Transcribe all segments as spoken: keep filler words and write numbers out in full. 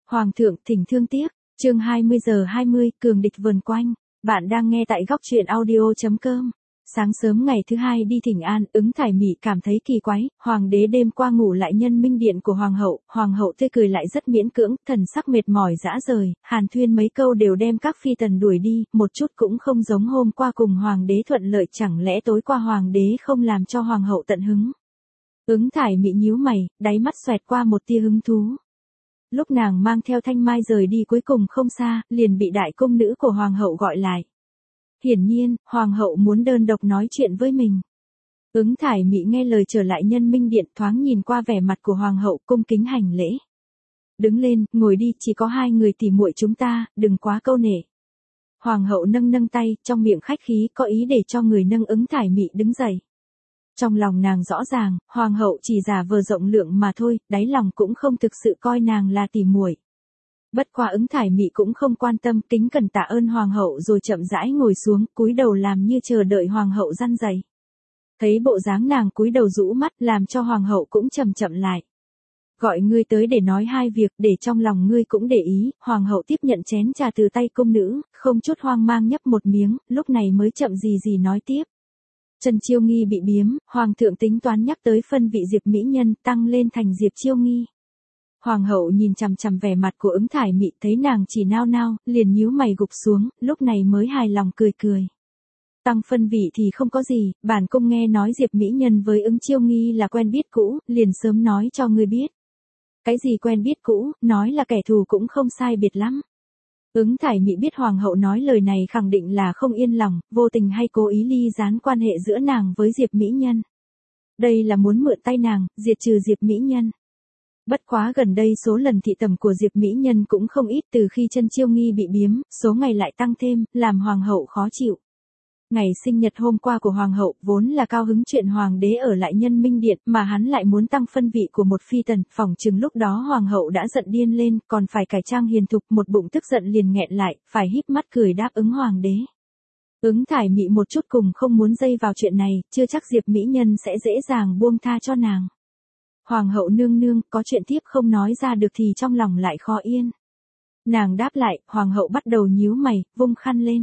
Hoàng thượng thỉnh thương tiếc, chương hai mươi giờ hai mươi, cường địch vờn quanh. Bạn đang nghe tại góc truyện audio chấm com. Sáng sớm ngày thứ hai đi thỉnh an, Ứng Thải Mị cảm thấy kỳ quái, hoàng đế đêm qua ngủ lại nhân minh điện của hoàng hậu, hoàng hậu tươi cười lại rất miễn cưỡng, thần sắc mệt mỏi dã rời, hàn thuyên mấy câu đều đem các phi tần đuổi đi, một chút cũng không giống hôm qua cùng hoàng đế thuận lợi, chẳng lẽ tối qua hoàng đế không làm cho hoàng hậu tận hứng. Ứng Thải Mị nhíu mày, đáy mắt xoẹt qua một tia hứng thú. Lúc nàng mang theo Thanh Mai rời đi cuối cùng không xa, liền bị đại cung nữ của hoàng hậu gọi lại. Hiển nhiên, hoàng hậu muốn đơn độc nói chuyện với mình. Ứng Thải Mị nghe lời trở lại nhân minh điện, thoáng nhìn qua vẻ mặt của hoàng hậu, cung kính hành lễ. Đứng lên, ngồi đi, chỉ có hai người tỉ muội chúng ta, đừng quá câu nể. Hoàng hậu nâng nâng tay, trong miệng khách khí, có ý để cho người nâng Ứng Thải Mị đứng dậy. Trong lòng nàng rõ ràng, hoàng hậu chỉ giả vờ rộng lượng mà thôi, đáy lòng cũng không thực sự coi nàng là tỉ muội. Bất quá Ứng Thải Mị cũng không quan tâm, kính cẩn tạ ơn hoàng hậu rồi chậm rãi ngồi xuống, cúi đầu làm như chờ đợi hoàng hậu răn dạy. Thấy bộ dáng nàng cúi đầu rũ mắt, làm cho hoàng hậu cũng chậm chậm lại. Gọi ngươi tới để nói hai việc, để trong lòng ngươi cũng để ý. Hoàng hậu tiếp nhận chén trà từ tay cung nữ, không chút hoang mang nhấp một miếng, lúc này mới chậm gì gì nói tiếp. Trần Chiêu Nghi bị biếm, hoàng thượng tính toán nhắc tới phân vị Diệp mỹ nhân, tăng lên thành Diệp Chiêu Nghi. Hoàng hậu nhìn chằm chằm vẻ mặt của Ứng Thải Mị, thấy nàng chỉ nao nao, liền nhíu mày gục xuống, lúc này mới hài lòng cười cười. Tăng phân vị thì không có gì, bản cung nghe nói Diệp mỹ nhân với Ứng Chiêu Nghi là quen biết cũ, liền sớm nói cho ngươi biết. Cái gì quen biết cũ, nói là kẻ thù cũng không sai biệt lắm. Ứng Thải Mị biết hoàng hậu nói lời này khẳng định là không yên lòng, vô tình hay cố ý ly gián quan hệ giữa nàng với Diệp mỹ nhân. Đây là muốn mượn tay nàng, diệt trừ Diệp mỹ nhân. Bất quá gần đây số lần thị tẩm của Diệp mỹ nhân cũng không ít, từ khi Trân Chiêu Nghi bị biếm, số ngày lại tăng thêm, làm hoàng hậu khó chịu. Ngày sinh nhật hôm qua của hoàng hậu vốn là cao hứng chuyện hoàng đế ở lại nhân minh điện, mà hắn lại muốn tăng phân vị của một phi tần, phỏng chừng lúc đó hoàng hậu đã giận điên lên, còn phải cải trang hiền thục, một bụng tức giận liền nghẹn lại, phải híp mắt cười đáp ứng hoàng đế. Ứng Thải Mị một chút cùng không muốn dây vào chuyện này, chưa chắc Diệp mỹ nhân sẽ dễ dàng buông tha cho nàng. Hoàng hậu nương nương, có chuyện tiếp không nói ra được thì trong lòng lại khó yên. Nàng đáp lại, hoàng hậu bắt đầu nhíu mày, vung khăn lên.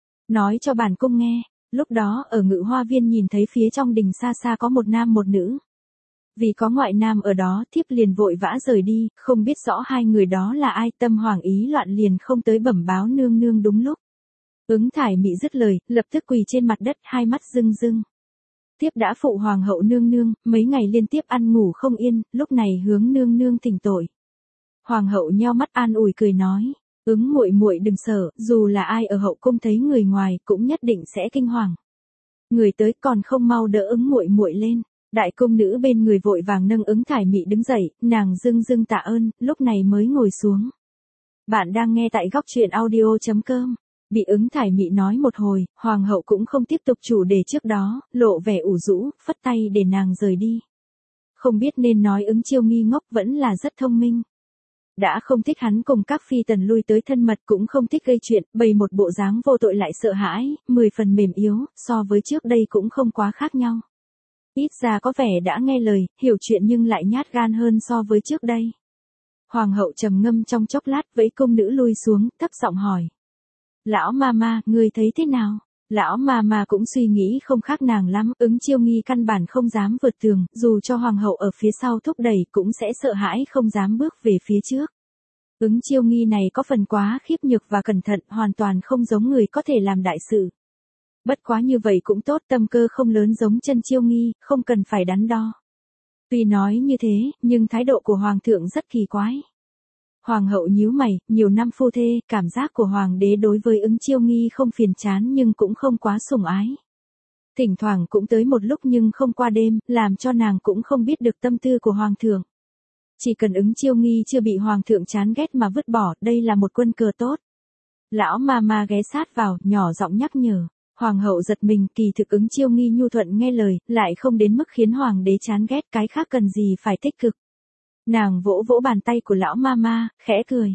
Nói cho bản cung nghe, lúc đó ở Ngự Hoa Viên nhìn thấy phía trong đình xa xa có một nam một nữ. Vì có ngoại nam ở đó, thiếp liền vội vã rời đi, không biết rõ hai người đó là ai, tâm hoàng ý loạn liền không tới bẩm báo nương nương đúng lúc. Ứng Thải Mị dứt lời, lập tức quỳ trên mặt đất, hai mắt rưng rưng. Tiếp đã phụ hoàng hậu nương nương, mấy ngày liên tiếp ăn ngủ không yên, lúc này hướng nương nương thỉnh tội. Hoàng hậu nheo mắt an ủi cười nói, Ứng muội muội đừng sợ, dù là ai ở hậu cung thấy người ngoài cũng nhất định sẽ kinh hoàng. Người tới còn không mau đỡ Ứng muội muội lên. Đại cung nữ bên người vội vàng nâng Ứng Thải Mị đứng dậy, nàng dưng dưng tạ ơn, lúc này mới ngồi xuống. Bạn đang nghe tại góc truyện audio chấm com. Bị Ứng Thải Mị nói một hồi, hoàng hậu cũng không tiếp tục chủ đề trước đó, lộ vẻ ủ rũ, phất tay để nàng rời đi. Không biết nên nói Ứng Chiêu Nghi ngốc vẫn là rất thông minh. Đã không thích hắn cùng các phi tần lui tới thân mật, cũng không thích gây chuyện, bày một bộ dáng vô tội lại sợ hãi, mười phần mềm yếu, so với trước đây cũng không quá khác nhau. Ít ra có vẻ đã nghe lời, hiểu chuyện nhưng lại nhát gan hơn so với trước đây. Hoàng hậu trầm ngâm trong chốc lát, vẫy cung nữ lui xuống, thấp giọng hỏi. Lão mama, ngươi thấy thế nào? Lão mama cũng suy nghĩ không khác nàng lắm, Ứng Chiêu Nghi căn bản không dám vượt tường, dù cho hoàng hậu ở phía sau thúc đẩy cũng sẽ sợ hãi không dám bước về phía trước. Ứng Chiêu Nghi này có phần quá khiếp nhược và cẩn thận, hoàn toàn không giống người có thể làm đại sự. Bất quá như vậy cũng tốt, tâm cơ không lớn giống Trân Chiêu Nghi, không cần phải đắn đo. Tuy nói như thế, nhưng thái độ của hoàng thượng rất kỳ quái. Hoàng hậu nhíu mày, nhiều năm phu thê, cảm giác của hoàng đế đối với Ứng Chiêu Nghi không phiền chán nhưng cũng không quá sủng ái. Thỉnh thoảng cũng tới một lúc nhưng không qua đêm, làm cho nàng cũng không biết được tâm tư của hoàng thượng. Chỉ cần Ứng Chiêu Nghi chưa bị hoàng thượng chán ghét mà vứt bỏ, đây là một quân cờ tốt. Lão mama ghé sát vào, nhỏ giọng nhắc nhở. Hoàng hậu giật mình, kỳ thực Ứng Chiêu Nghi nhu thuận nghe lời, lại không đến mức khiến hoàng đế chán ghét, cái khác cần gì phải tích cực. Nàng vỗ vỗ bàn tay của lão mama, khẽ cười.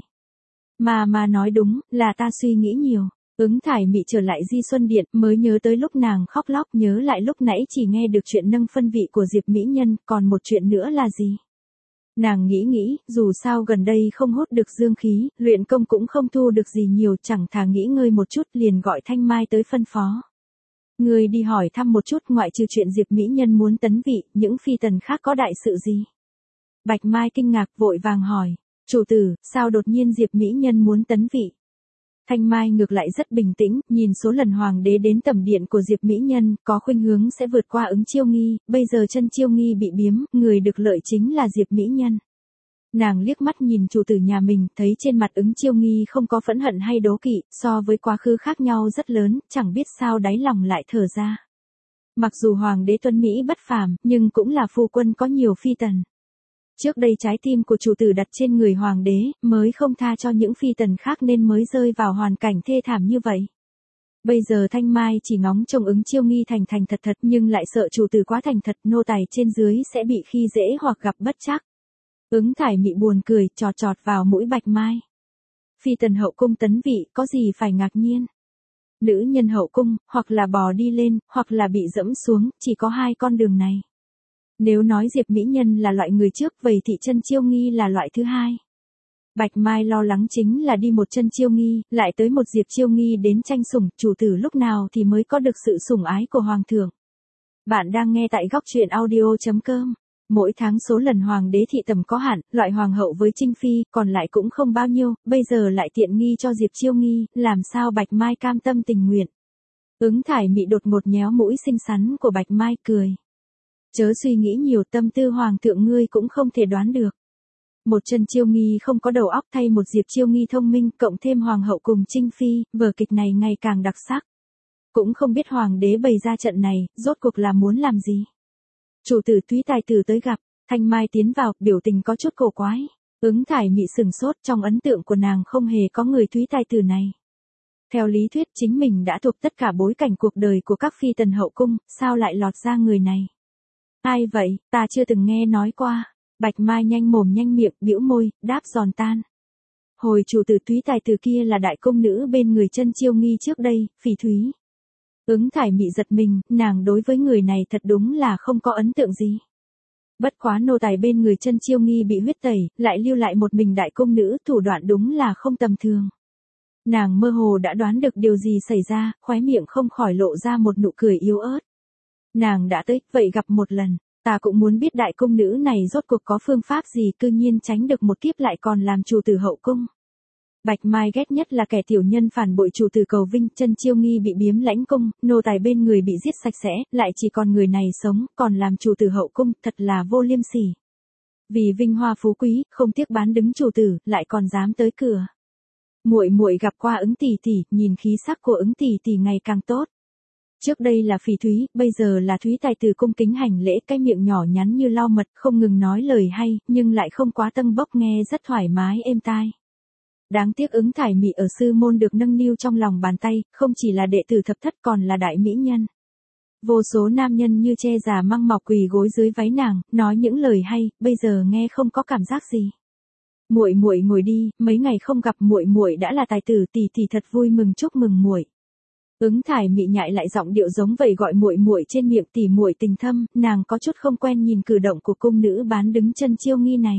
Mama nói đúng, là ta suy nghĩ nhiều. Ứng Thải Mị trở lại Di Xuân Điện, mới nhớ tới lúc nàng khóc lóc, nhớ lại lúc nãy chỉ nghe được chuyện nâng phân vị của Diệp mỹ nhân, còn một chuyện nữa là gì? Nàng nghĩ nghĩ, dù sao gần đây không hút được dương khí, luyện công cũng không thu được gì nhiều, chẳng thà nghỉ ngơi một chút liền gọi Thanh Mai tới phân phó. Người đi hỏi thăm một chút, ngoại trừ chuyện Diệp Mỹ Nhân muốn tấn vị, những phi tần khác có đại sự gì? Bạch Mai kinh ngạc vội vàng hỏi, chủ tử, sao đột nhiên Diệp Mỹ Nhân muốn tấn vị? Thanh Mai ngược lại rất bình tĩnh, nhìn số lần hoàng đế đến tẩm điện của Diệp Mỹ Nhân, có khuynh hướng sẽ vượt qua Ứng Chiêu Nghi, bây giờ chân Chiêu Nghi bị biếm, người được lợi chính là Diệp Mỹ Nhân. Nàng liếc mắt nhìn chủ tử nhà mình, thấy trên mặt Ứng Chiêu Nghi không có phẫn hận hay đố kỵ, so với quá khứ khác nhau rất lớn, chẳng biết sao đáy lòng lại thở ra. Mặc dù hoàng đế tuân Mỹ bất phàm, nhưng cũng là phu quân có nhiều phi tần. Trước đây trái tim của chủ tử đặt trên người hoàng đế, mới không tha cho những phi tần khác nên mới rơi vào hoàn cảnh thê thảm như vậy. Bây giờ Thanh Mai chỉ ngóng trông Ứng Chiêu Nghi thành thành thật thật nhưng lại sợ chủ tử quá thành thật, nô tài trên dưới sẽ bị khi dễ hoặc gặp bất trắc. Ứng Thải Mị buồn cười, chọt chọt vào mũi Bạch Mai. Phi tần hậu cung tấn vị, có gì phải ngạc nhiên. Nữ nhân hậu cung, hoặc là bò đi lên, hoặc là bị dẫm xuống, chỉ có hai con đường này. Nếu nói Diệp Mỹ Nhân là loại người trước, vậy thì chân Chiêu Nghi là loại thứ hai. Bạch Mai lo lắng chính là đi một chân Chiêu Nghi, lại tới một Diệp Chiêu Nghi đến tranh sủng, chủ tử lúc nào thì mới có được sự sủng ái của hoàng thượng. Bạn đang nghe tại góc truyện audio chấm com. Mỗi tháng số lần hoàng đế thị tẩm có hạn, loại hoàng hậu với Trinh Phi, còn lại cũng không bao nhiêu, bây giờ lại tiện nghi cho Diệp Chiêu Nghi, làm sao Bạch Mai cam tâm tình nguyện. Ứng Thải Mị đột ngột nhéo mũi xinh xắn của Bạch Mai cười. Chớ suy nghĩ nhiều, tâm tư hoàng thượng ngươi cũng không thể đoán được. Một chân Chiêu Nghi không có đầu óc thay một Diệp Chiêu Nghi thông minh, cộng thêm hoàng hậu cùng Trinh Phi, vở kịch này ngày càng đặc sắc. Cũng không biết hoàng đế bày ra trận này, rốt cuộc là muốn làm gì. Chủ tử Túy tài tử tới gặp, Thanh Mai tiến vào, biểu tình có chút cổ quái. Ứng Thải Mị sừng sốt, trong ấn tượng của nàng không hề có người Túy tài tử này. Theo lý thuyết chính mình đã thuộc tất cả bối cảnh cuộc đời của các phi tần hậu cung, sao lại lọt ra người này? Ai vậy, ta chưa từng nghe nói qua. Bạch Mai nhanh mồm nhanh miệng, bĩu môi, đáp giòn tan. Hồi chủ tử Túy tài tử kia là đại công nữ bên người chân Chiêu Nghi trước đây, Phỉ Thúy. Ứng Thải Mị giật mình, nàng đối với người này thật đúng là không có ấn tượng gì. Bất quá nô tài bên người chân Chiêu Nghi bị huyết tẩy, lại lưu lại một mình đại công nữ, thủ đoạn đúng là không tầm thường. Nàng mơ hồ đã đoán được điều gì xảy ra, khóe miệng không khỏi lộ ra một nụ cười yếu ớt. Nàng đã tới, vậy gặp một lần, ta cũng muốn biết đại công nữ này rốt cuộc có phương pháp gì, cư nhiên tránh được một kiếp lại còn làm chủ tử hậu cung. Bạch Mai ghét nhất là kẻ tiểu nhân phản bội chủ tử cầu vinh, chân Chiêu Nghi bị biếm lãnh cung, nô tài bên người bị giết sạch sẽ, lại chỉ còn người này sống, còn làm chủ tử hậu cung, thật là vô liêm sỉ. Vì vinh hoa phú quý, không tiếc bán đứng chủ tử, lại còn dám tới cửa. Muội muội gặp qua Ứng tỷ tỷ, nhìn khí sắc của Ứng tỷ tỷ ngày càng tốt. Trước đây là Phỉ Thúy, bây giờ là Thúy tài tử cung kính hành lễ, cái miệng nhỏ nhắn như lau mật, không ngừng nói lời hay, nhưng lại không quá tâng bốc, nghe rất thoải mái êm tai. Đáng tiếc Ứng Thải Mị ở sư môn được nâng niu trong lòng bàn tay, không chỉ là đệ tử thập thất còn là đại mỹ nhân. Vô số nam nhân như che già măng mọc quỳ gối dưới váy nàng, nói những lời hay, bây giờ nghe không có cảm giác gì. Muội muội ngồi đi, mấy ngày không gặp muội muội đã là tài tử, tỷ tỷ thật vui mừng, chúc mừng muội. Ứng Thải Mị nhại lại giọng điệu giống vậy gọi muội muội trên miệng, tỷ muội tình thâm, nàng có chút không quen nhìn cử động của cung nữ bán đứng chân Chiêu Nghi này.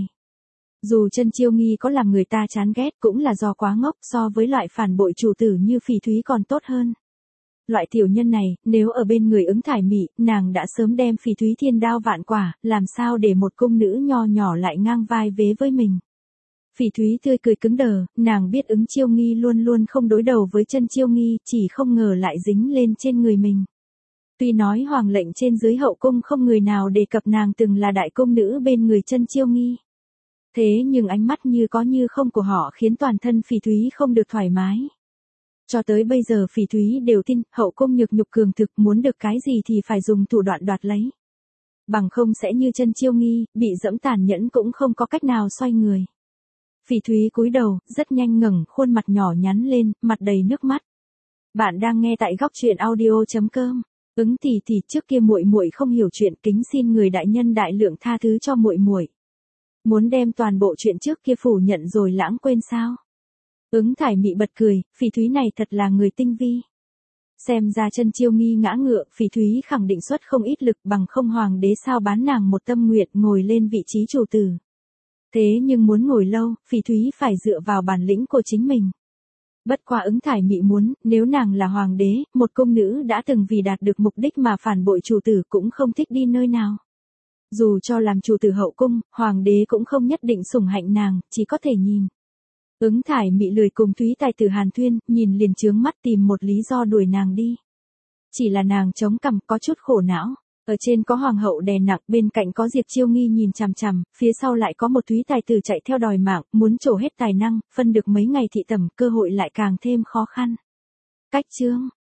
Dù chân Chiêu Nghi có làm người ta chán ghét cũng là do quá ngốc, so với loại phản bội chủ tử như Phỉ Thúy còn tốt hơn. Loại tiểu nhân này, nếu ở bên người Ứng Thải Mị, nàng đã sớm đem Phỉ Thúy thiên đao vạn quả, làm sao để một cung nữ nho nhỏ lại ngang vai vế với mình. Phỉ Thúy tươi cười cứng đờ, nàng biết Ứng Chiêu Nghi luôn luôn không đối đầu với chân Chiêu Nghi, chỉ không ngờ lại dính lên trên người mình. Tuy nói hoàng lệnh trên dưới hậu cung không người nào đề cập nàng từng là đại công nữ bên người chân Chiêu Nghi. Thế nhưng ánh mắt như có như không của họ khiến toàn thân Phỉ Thúy không được thoải mái. Cho tới bây giờ Phỉ Thúy đều tin, hậu cung nhược nhục cường thực, muốn được cái gì thì phải dùng thủ đoạn đoạt lấy. Bằng không sẽ như chân Chiêu Nghi, bị dẫm tàn nhẫn cũng không có cách nào xoay người. Phỉ Thúy cúi đầu, rất nhanh ngẩng khuôn mặt nhỏ nhắn lên, mặt đầy nước mắt. Bạn đang nghe tại góc truyện audio chấm com. Ứng tỷ tỷ, trước kia muội muội không hiểu chuyện, kính xin người đại nhân đại lượng tha thứ cho muội muội. Muốn đem toàn bộ chuyện trước kia phủ nhận rồi lãng quên sao? Ứng Thải Mị bật cười, Phỉ Thúy này thật là người tinh vi. Xem ra chân Chiêu Nghi ngã ngựa, Phỉ Thúy khẳng định xuất không ít lực, bằng không hoàng đế sao bán nàng một tâm nguyện ngồi lên vị trí chủ tử. Thế nhưng muốn ngồi lâu, Phỉ Thúy phải dựa vào bản lĩnh của chính mình. Bất quá Ứng Thải Mị muốn, nếu nàng là hoàng đế, một cung nữ đã từng vì đạt được mục đích mà phản bội chủ tử cũng không thích đi nơi nào. Dù cho làm chủ tử hậu cung, hoàng đế cũng không nhất định sủng hạnh nàng, chỉ có thể nhìn. Ứng Thải Mị lười cùng Thúy tài tử Hàn Thuyên, nhìn liền chướng mắt tìm một lý do đuổi nàng đi. Chỉ là nàng chống cằm có chút khổ não. Ở trên có hoàng hậu đè nặng, bên cạnh có Diệp Chiêu Nghi nhìn chằm chằm, phía sau lại có một Thúy tài tử chạy theo đòi mạng, muốn trổ hết tài năng, phân được mấy ngày thị tẩm, cơ hội lại càng thêm khó khăn. Cách chương